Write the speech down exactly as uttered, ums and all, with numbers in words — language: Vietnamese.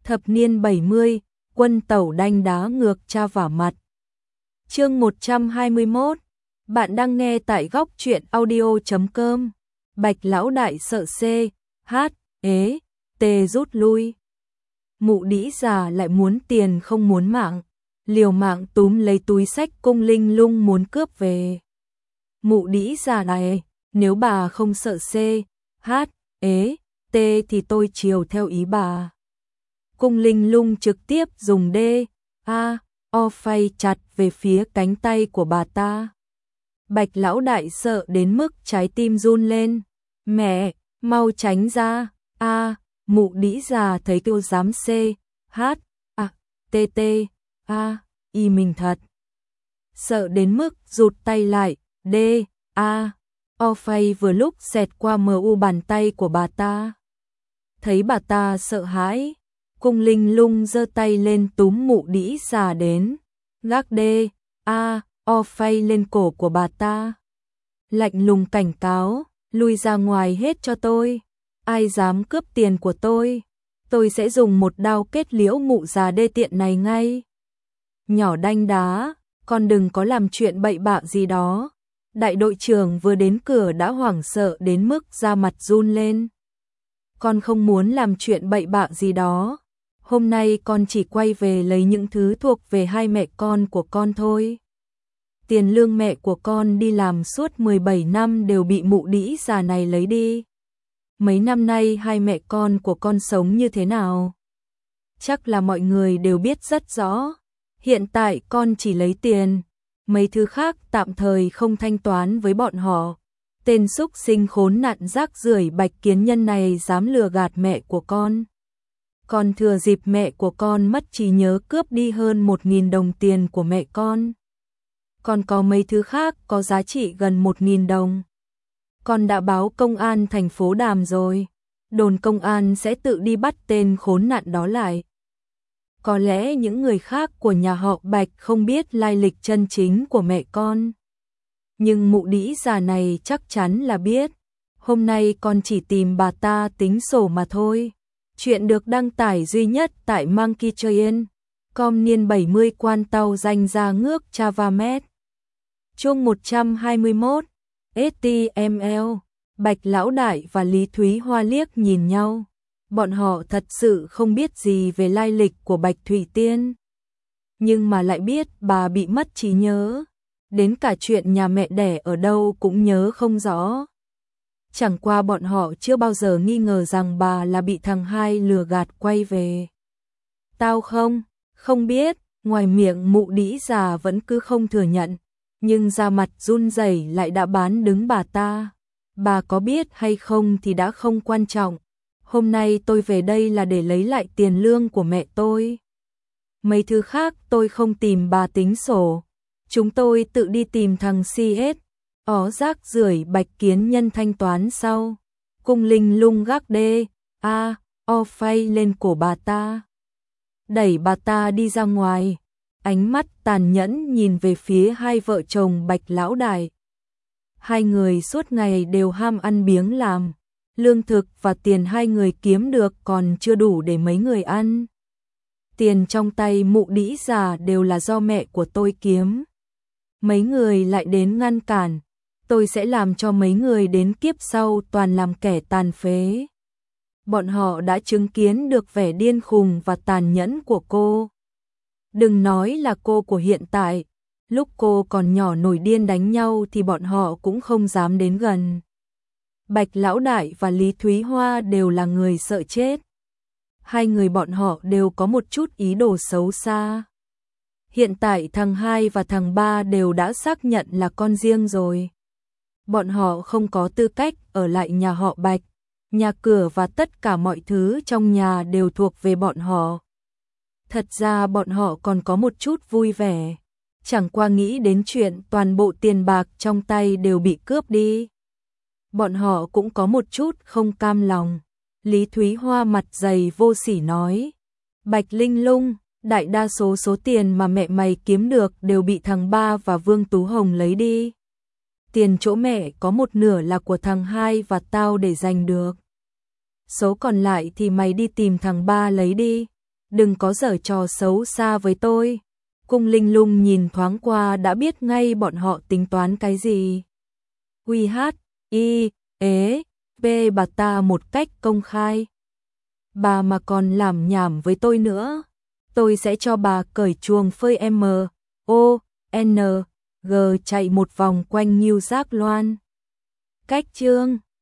Thập niên bảy mươi, quân tẩu đanh đá ngược cha vả mặt. Chương một trăm hai mươi mốt. Bạn đang nghe tại góc truyện audio chấm com. Bạch lão đại sợ C, H, ế, T rút lui. Mụ đĩ già lại muốn tiền không muốn mạng, liều mạng túm lấy túi xách Cung Linh Lung muốn cướp về. Mụ đĩ già này, nếu bà không sợ C, H, ế, T thì tôi chiều theo ý bà. Cung Linh Lung trực tiếp dùng D, A, O phay chặt về phía cánh tay của bà ta. Bạch lão đại sợ đến mức trái tim run lên. Mẹ, mau tránh ra. A, mụ đĩ già thấy kêu dám C, H, A, T T, A, y mình thật. Sợ đến mức rụt tay lại. D, A, O phay vừa lúc xẹt qua mờ u bàn tay của bà ta. Thấy bà ta sợ hãi, Cung Linh Lung giơ tay lên túm mụ đĩ già đến, gác D, A, O phay lên cổ của bà ta. Lạnh lùng cảnh cáo, lui ra ngoài hết cho tôi, ai dám cướp tiền của tôi, tôi sẽ dùng một đao kết liễu mụ già đê tiện này ngay. Nhỏ đanh đá, con đừng có làm chuyện bậy bạ gì đó. Đại đội trưởng vừa đến cửa đã hoảng sợ đến mức da mặt run lên. Con không muốn làm chuyện bậy bạ gì đó. Hôm nay con chỉ quay về lấy những thứ thuộc về hai mẹ con của con thôi. Tiền lương mẹ của con đi làm suốt mười bảy năm đều bị mụ đĩ già này lấy đi. Mấy năm nay hai mẹ con của con sống như thế nào? Chắc là mọi người đều biết rất rõ. Hiện tại con chỉ lấy tiền, mấy thứ khác tạm thời không thanh toán với bọn họ. Tên xúc sinh khốn nạn rác rưởi Bạch Kiến Nhân này dám lừa gạt mẹ của con. Còn thừa dịp mẹ của con mất trí nhớ cướp đi hơn một nghìn đồng tiền của mẹ con. Còn có mấy thứ khác có giá trị gần một nghìn đồng. Con đã báo công an thành phố Đàm rồi. Đồn công an sẽ tự đi bắt tên khốn nạn đó lại. Có lẽ những người khác của nhà họ Bạch không biết lai lịch chân chính của mẹ con. Nhưng mụ đĩ già này chắc chắn là biết. Hôm nay con chỉ tìm bà ta tính sổ mà thôi. Chuyện được đăng tải duy nhất tại Monkey Train. Com niên bảy mươi quan tàu danh ra ngước Chavamet. Chương một trăm hai mươi mốt. ét tê em lờ. Bạch lão đại và Lý Thúy Hoa liếc nhìn nhau. Bọn họ thật sự không biết gì về lai lịch của Bạch Thủy Tiên. Nhưng mà lại biết bà bị mất trí nhớ. Đến cả chuyện nhà mẹ đẻ ở đâu cũng nhớ không rõ. Chẳng qua bọn họ chưa bao giờ nghi ngờ rằng bà là bị thằng hai lừa gạt quay về. Tao không, không biết, ngoài miệng mụ đĩ già vẫn cứ không thừa nhận. Nhưng da mặt run rẩy lại đã bán đứng bà ta. Bà có biết hay không thì đã không quan trọng. Hôm nay tôi về đây là để lấy lại tiền lương của mẹ tôi. Mấy thứ khác tôi không tìm bà tính sổ. Chúng tôi tự đi tìm thằng xê ét. Ó rác rưởi Bạch Kiến Nhân thanh toán sau. Cung Linh Lung gác D, A, O phay lên cổ bà ta. Đẩy bà ta đi ra ngoài. Ánh mắt tàn nhẫn nhìn về phía hai vợ chồng Bạch lão đại. Hai người suốt ngày đều ham ăn biếng làm. Lương thực và tiền hai người kiếm được còn chưa đủ để mấy người ăn. Tiền trong tay mụ đĩ già đều là do mẹ của tôi kiếm. Mấy người lại đến ngăn cản. Tôi sẽ làm cho mấy người đến kiếp sau toàn làm kẻ tàn phế. Bọn họ đã chứng kiến được vẻ điên khùng và tàn nhẫn của cô. Đừng nói là cô của hiện tại. Lúc cô còn nhỏ nổi điên đánh nhau thì bọn họ cũng không dám đến gần. Bạch lão đại và Lý Thúy Hoa đều là người sợ chết. Hai người bọn họ đều có một chút ý đồ xấu xa. Hiện tại thằng hai và thằng ba đều đã xác nhận là con riêng rồi. Bọn họ không có tư cách ở lại nhà họ Bạch. Nhà cửa và tất cả mọi thứ trong nhà đều thuộc về bọn họ. Thật ra bọn họ còn có một chút vui vẻ. Chẳng qua nghĩ đến chuyện toàn bộ tiền bạc trong tay đều bị cướp đi. Bọn họ cũng có một chút không cam lòng. Lý Thúy Hoa mặt dày vô sỉ nói. Bạch Linh Lung, đại đa số số tiền mà mẹ mày kiếm được đều bị thằng ba và Vương Tú Hồng lấy đi. Tiền chỗ mẹ có một nửa là của thằng hai và tao để giành được. Số còn lại thì mày đi tìm thằng ba lấy đi. đừng có giở trò xấu xa với tôi. Cung Linh Lung nhìn thoáng qua đã biết ngay bọn họ tính toán cái gì. Quy hát, y, ế, p bà ta một cách công khai. Bà mà còn làm nhảm với tôi nữa, tôi sẽ cho bà cởi chuồng phơi M, O, N, G chạy một vòng quanh New Giác Loan. Cách chương